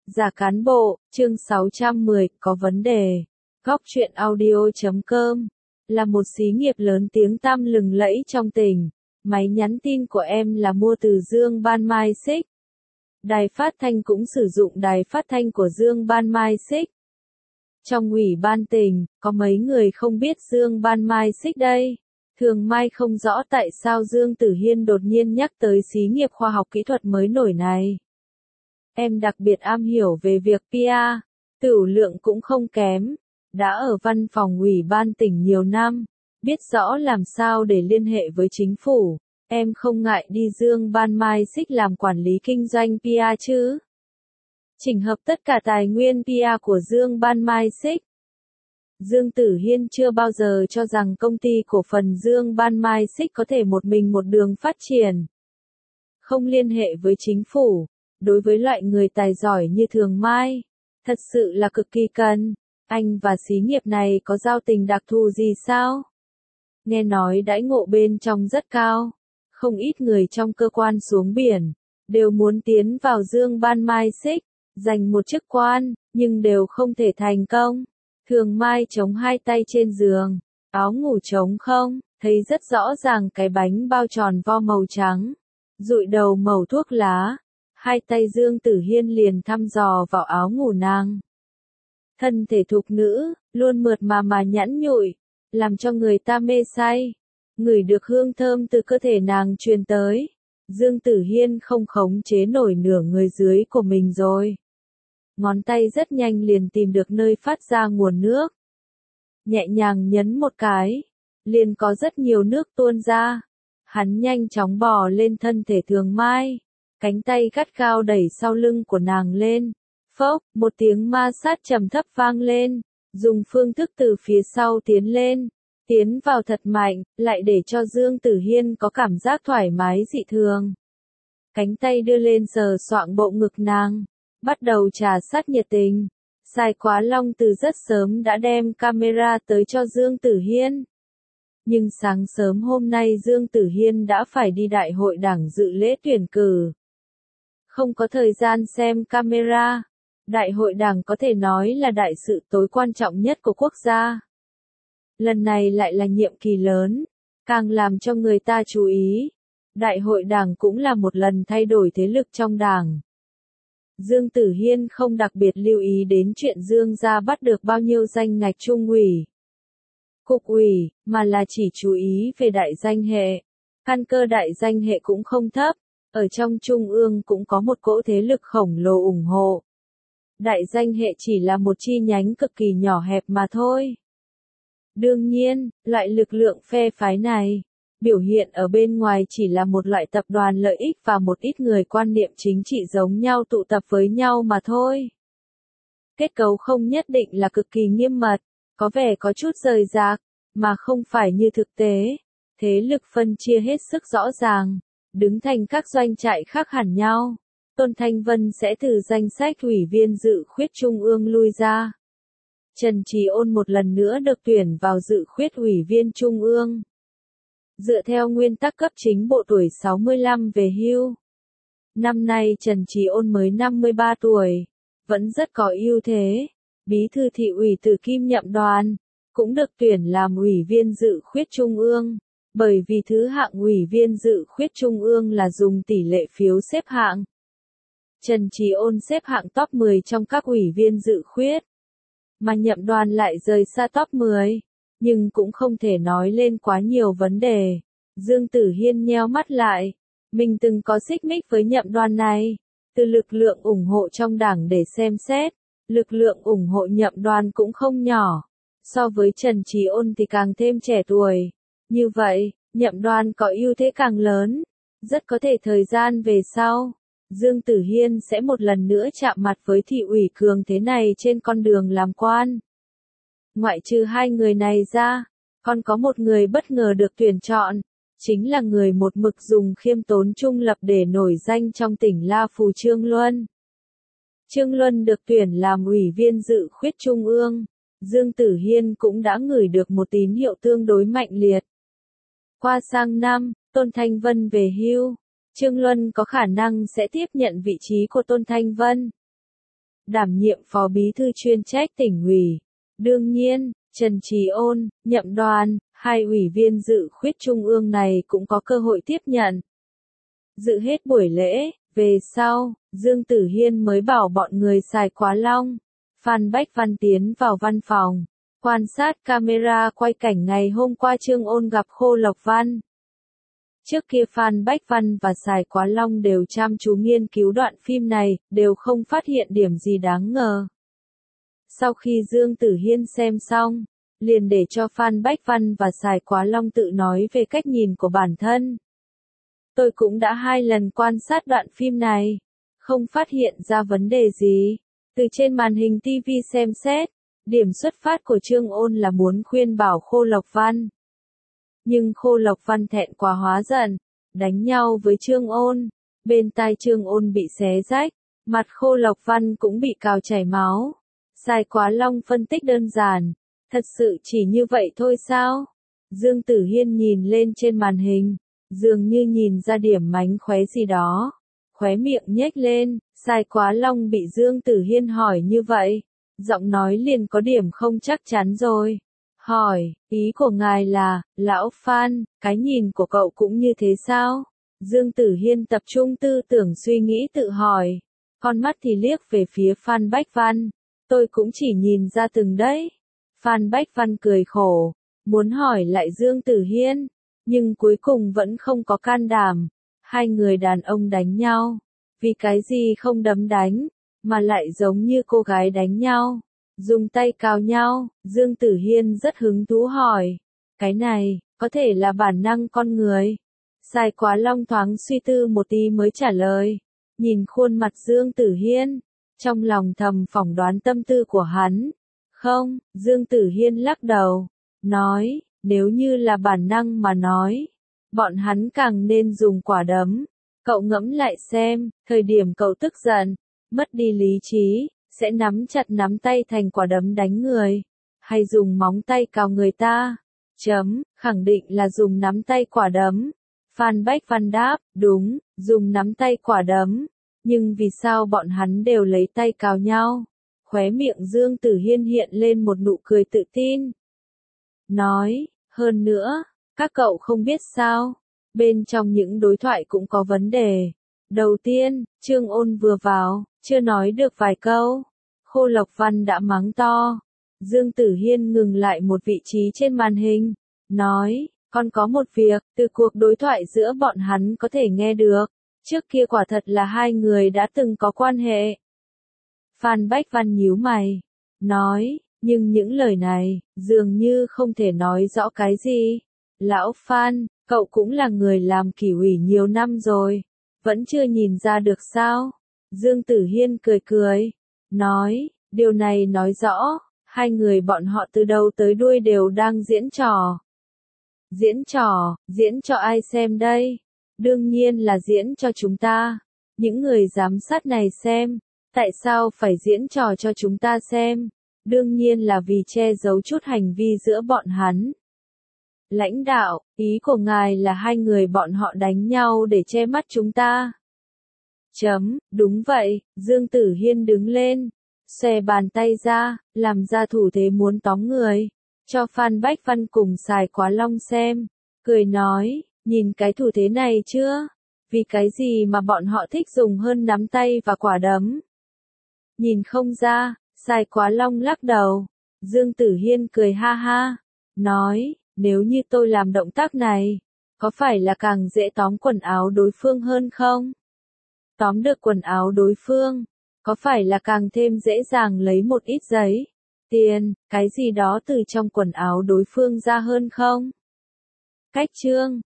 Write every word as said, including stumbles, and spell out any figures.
Giả cán bộ, chương sáu trăm mười, có vấn đề. Góc truyện audio chấm com là một xí nghiệp lớn tiếng tăm lừng lẫy trong tỉnh. Máy nhắn tin của em là mua từ Dương Ban Mai Xích. Đài phát thanh cũng sử dụng đài phát thanh của Dương Ban Mai Xích. Trong ủy ban tỉnh, có mấy người không biết Dương Ban Mai Xích đây. Thường Mai không rõ tại sao Dương Tử Hiên đột nhiên nhắc tới xí nghiệp khoa học kỹ thuật mới nổi này. Em đặc biệt am hiểu về việc pê e, tửu lượng cũng không kém. Đã ở văn phòng ủy ban tỉnh nhiều năm, biết rõ làm sao để liên hệ với chính phủ. Em không ngại đi Dương Ban Mai Xích làm quản lý kinh doanh pê e chứ. Chỉnh hợp tất cả tài nguyên pê e của Dương Ban Mai Xích. Dương Tử Hiên chưa bao giờ cho rằng công ty cổ phần Dương Ban Mai Xích có thể một mình một đường phát triển. Không liên hệ với chính phủ, đối với loại người tài giỏi như Thường Mai, thật sự là cực kỳ cần. Anh và xí nghiệp này có giao tình đặc thù gì sao? Nghe nói đãi ngộ bên trong rất cao. Không ít người trong cơ quan xuống biển, đều muốn tiến vào Dương Ban Mai Xích, giành một chức quan, nhưng đều không thể thành công. Thường Mai chống hai tay trên giường, áo ngủ trống không, thấy rất rõ ràng cái bánh bao tròn vo màu trắng, dụi đầu mẩu thuốc lá. Hai tay Dương Tử Hiên liền thăm dò vào áo ngủ nàng. Thân thể thục nữ, luôn mượt mà mà nhẵn nhụi, làm cho người ta mê say. Ngửi được hương thơm từ cơ thể nàng truyền tới. Dương Tử Hiên không khống chế nổi nửa người dưới của mình rồi. Ngón tay rất nhanh liền tìm được nơi phát ra nguồn nước. Nhẹ nhàng nhấn một cái, liền có rất nhiều nước tuôn ra. Hắn nhanh chóng bò lên thân thể Thường Mai. Cánh tay gắt gao đẩy sau lưng của nàng lên. Phốc, một tiếng ma sát trầm thấp vang lên. Dùng phương thức từ phía sau tiến lên. Tiến vào thật mạnh, lại để cho Dương Tử Hiên có cảm giác thoải mái dị thường. Cánh tay đưa lên sờ soạng bộ ngực nàng. Bắt đầu trà sát nhiệt tình. Sai Quá Long từ rất sớm đã đem camera tới cho Dương Tử Hiên. Nhưng sáng sớm hôm nay Dương Tử Hiên đã phải đi đại hội đảng dự lễ tuyển cử. Không có thời gian xem camera. Đại hội đảng có thể nói là đại sự tối quan trọng nhất của quốc gia. Lần này lại là nhiệm kỳ lớn, càng làm cho người ta chú ý. Đại hội đảng cũng là một lần thay đổi thế lực trong đảng. Dương Tử Hiên không đặc biệt lưu ý đến chuyện Dương gia bắt được bao nhiêu danh ngạch trung ủy, cục ủy, mà là chỉ chú ý về đại danh hệ. Căn cơ đại danh hệ cũng không thấp, ở trong trung ương cũng có một cỗ thế lực khổng lồ ủng hộ. Đại danh hệ chỉ là một chi nhánh cực kỳ nhỏ hẹp mà thôi. Đương nhiên, loại lực lượng phe phái này, biểu hiện ở bên ngoài chỉ là một loại tập đoàn lợi ích và một ít người quan niệm chính trị giống nhau tụ tập với nhau mà thôi. Kết cấu không nhất định là cực kỳ nghiêm mật, có vẻ có chút rời rạc, mà không phải như thực tế. Thế lực phân chia hết sức rõ ràng, đứng thành các doanh trại khác hẳn nhau. Tôn Thanh Vân sẽ từ danh sách ủy viên dự khuyết trung ương lui ra. Trần Trì Ôn một lần nữa được tuyển vào dự khuyết ủy viên trung ương. Dựa theo nguyên tắc cấp chính bộ tuổi sáu mươi lăm về hưu. Năm nay Trần Trì Ôn mới năm mươi ba tuổi, vẫn rất có ưu thế. Bí thư thị ủy Từ Kim Nhậm Đoàn, cũng được tuyển làm ủy viên dự khuyết trung ương. Bởi vì thứ hạng ủy viên dự khuyết trung ương là dùng tỷ lệ phiếu xếp hạng. Trần Trì Ôn xếp hạng top mười trong các ủy viên dự khuyết. Mà Nhậm Đoàn lại rời xa top mười, nhưng cũng không thể nói lên quá nhiều vấn đề. Dương Tử Hiên nheo mắt lại, mình từng có xích mích với Nhậm Đoàn này, từ lực lượng ủng hộ trong đảng để xem xét, lực lượng ủng hộ Nhậm Đoàn cũng không nhỏ, so với Trần Trì Ôn thì càng thêm trẻ tuổi. Như vậy, Nhậm Đoàn có ưu thế càng lớn, rất có thể thời gian về sau, Dương Tử Hiên sẽ một lần nữa chạm mặt với thị ủy cường thế này trên con đường làm quan. Ngoại trừ hai người này ra, còn có một người bất ngờ được tuyển chọn, chính là người một mực dùng khiêm tốn trung lập để nổi danh trong tỉnh La Phù Trương Luân. Trương Luân được tuyển làm ủy viên dự khuyết trung ương, Dương Tử Hiên cũng đã ngửi được một tín hiệu tương đối mạnh liệt. Qua sang năm, Tôn Thanh Vân về hưu. Trương Luân có khả năng sẽ tiếp nhận vị trí của Tôn Thanh Vân. đảm nhiệm phó bí thư chuyên trách tỉnh ủy. Đương nhiên, Trần Trí Ôn, Nhậm Đoan, hai ủy viên dự khuyết trung ương này cũng có cơ hội tiếp nhận. Dự hết buổi lễ, về sau, Dương Tử Hiên mới bảo bọn người xài Quá Long. Phan Bách Văn tiến vào văn phòng, quan sát camera quay cảnh ngày hôm qua Trương Ôn gặp Khô Lộc Văn. Trước kia Phan Bách Văn và Sài Quá Long đều chăm chú nghiên cứu đoạn phim này, đều không phát hiện điểm gì đáng ngờ. Sau khi Dương Tử Hiên xem xong, liền để cho Phan Bách Văn và Sài Quá Long tự nói về cách nhìn của bản thân. Tôi cũng đã hai lần quan sát đoạn phim này, không phát hiện ra vấn đề gì. Từ trên màn hình ti vi xem xét, điểm xuất phát của Trương Ôn là muốn khuyên bảo Khô Lộc Văn. Nhưng Khô Lộc Văn thẹn quá hóa giận, đánh nhau với Trương Ôn. Bên tai Trương Ôn bị xé rách, mặt Khô Lộc Văn cũng bị cào chảy máu. Sài Quá Long phân tích đơn giản, thật sự chỉ như vậy thôi sao? Dương Tử Hiên nhìn lên trên màn hình, dường như nhìn ra điểm mánh khóe gì đó. Khóe miệng nhếch lên, Sài Quá Long bị Dương Tử Hiên hỏi như vậy, giọng nói liền có điểm không chắc chắn rồi. Hỏi, ý của ngài là, lão Phan, cái nhìn của cậu cũng như thế sao? Dương Tử Hiên tập trung tư tưởng suy nghĩ tự hỏi, con mắt thì liếc về phía Phan Bách Văn, tôi cũng chỉ nhìn ra từng đấy. Phan Bách Văn cười khổ, muốn hỏi lại Dương Tử Hiên, nhưng cuối cùng vẫn không có can đảm. Hai người đàn ông đánh nhau, vì cái gì không đấm đánh, mà lại giống như cô gái đánh nhau, dùng tay cào nhau. Dương Tử Hiên rất hứng thú hỏi, cái này, có thể là bản năng con người. Sài Quá Long thoáng suy tư một tí mới trả lời, nhìn khuôn mặt Dương Tử Hiên, trong lòng thầm phỏng đoán tâm tư của hắn. Không, Dương Tử Hiên lắc đầu, nói, nếu như là bản năng mà nói, bọn hắn càng nên dùng quả đấm. Cậu ngẫm lại xem, thời điểm cậu tức giận, mất đi lý trí, sẽ nắm chặt nắm tay thành quả đấm đánh người, hay dùng móng tay cào người ta? Chấm, khẳng định là dùng nắm tay quả đấm. Phan Bách Văn đáp, đúng, dùng nắm tay quả đấm. Nhưng vì sao bọn hắn đều lấy tay cào nhau? Khóe miệng Dương Tử Hiên hiện lên một nụ cười tự tin. Nói, hơn nữa, các cậu không biết sao, bên trong những đối thoại cũng có vấn đề. Đầu tiên, Trương Ôn vừa vào, chưa nói được vài câu, Khô Lộc Văn đã mắng to. Dương Tử Hiên ngừng lại một vị trí trên màn hình, nói, còn có một việc, từ cuộc đối thoại giữa bọn hắn có thể nghe được, trước kia quả thật là hai người đã từng có quan hệ. Phan Bách Văn nhíu mày, nói, nhưng những lời này, dường như không thể nói rõ cái gì. Lão Phan, cậu cũng là người làm kỷ ủy nhiều năm rồi, vẫn chưa nhìn ra được sao? Dương Tử Hiên cười cười, nói, điều này nói rõ, hai người bọn họ từ đầu tới đuôi đều đang diễn trò. Diễn trò, diễn cho ai xem đây? Đương nhiên là diễn cho chúng ta, những người giám sát này xem. Tại sao phải diễn trò cho chúng ta xem? Đương nhiên là vì che giấu chút hành vi giữa bọn hắn. Lãnh đạo, ý của ngài là hai người bọn họ đánh nhau để che mắt chúng ta. Chấm, đúng vậy. Dương Tử Hiên đứng lên, xòe bàn tay ra, làm ra thủ thế muốn tóm người, cho Phan Bách Văn cùng Sài Quá Long xem, cười nói, nhìn cái thủ thế này chưa? Vì cái gì mà bọn họ thích dùng hơn nắm tay và quả đấm? Nhìn không ra, Sài Quá Long lắc đầu. Dương Tử Hiên cười ha ha, nói, nếu như tôi làm động tác này, có phải là càng dễ tóm quần áo đối phương hơn không? Tóm được quần áo đối phương, có phải là càng thêm dễ dàng lấy một ít giấy, tiền, cái gì đó từ trong quần áo đối phương ra hơn không? Cách chương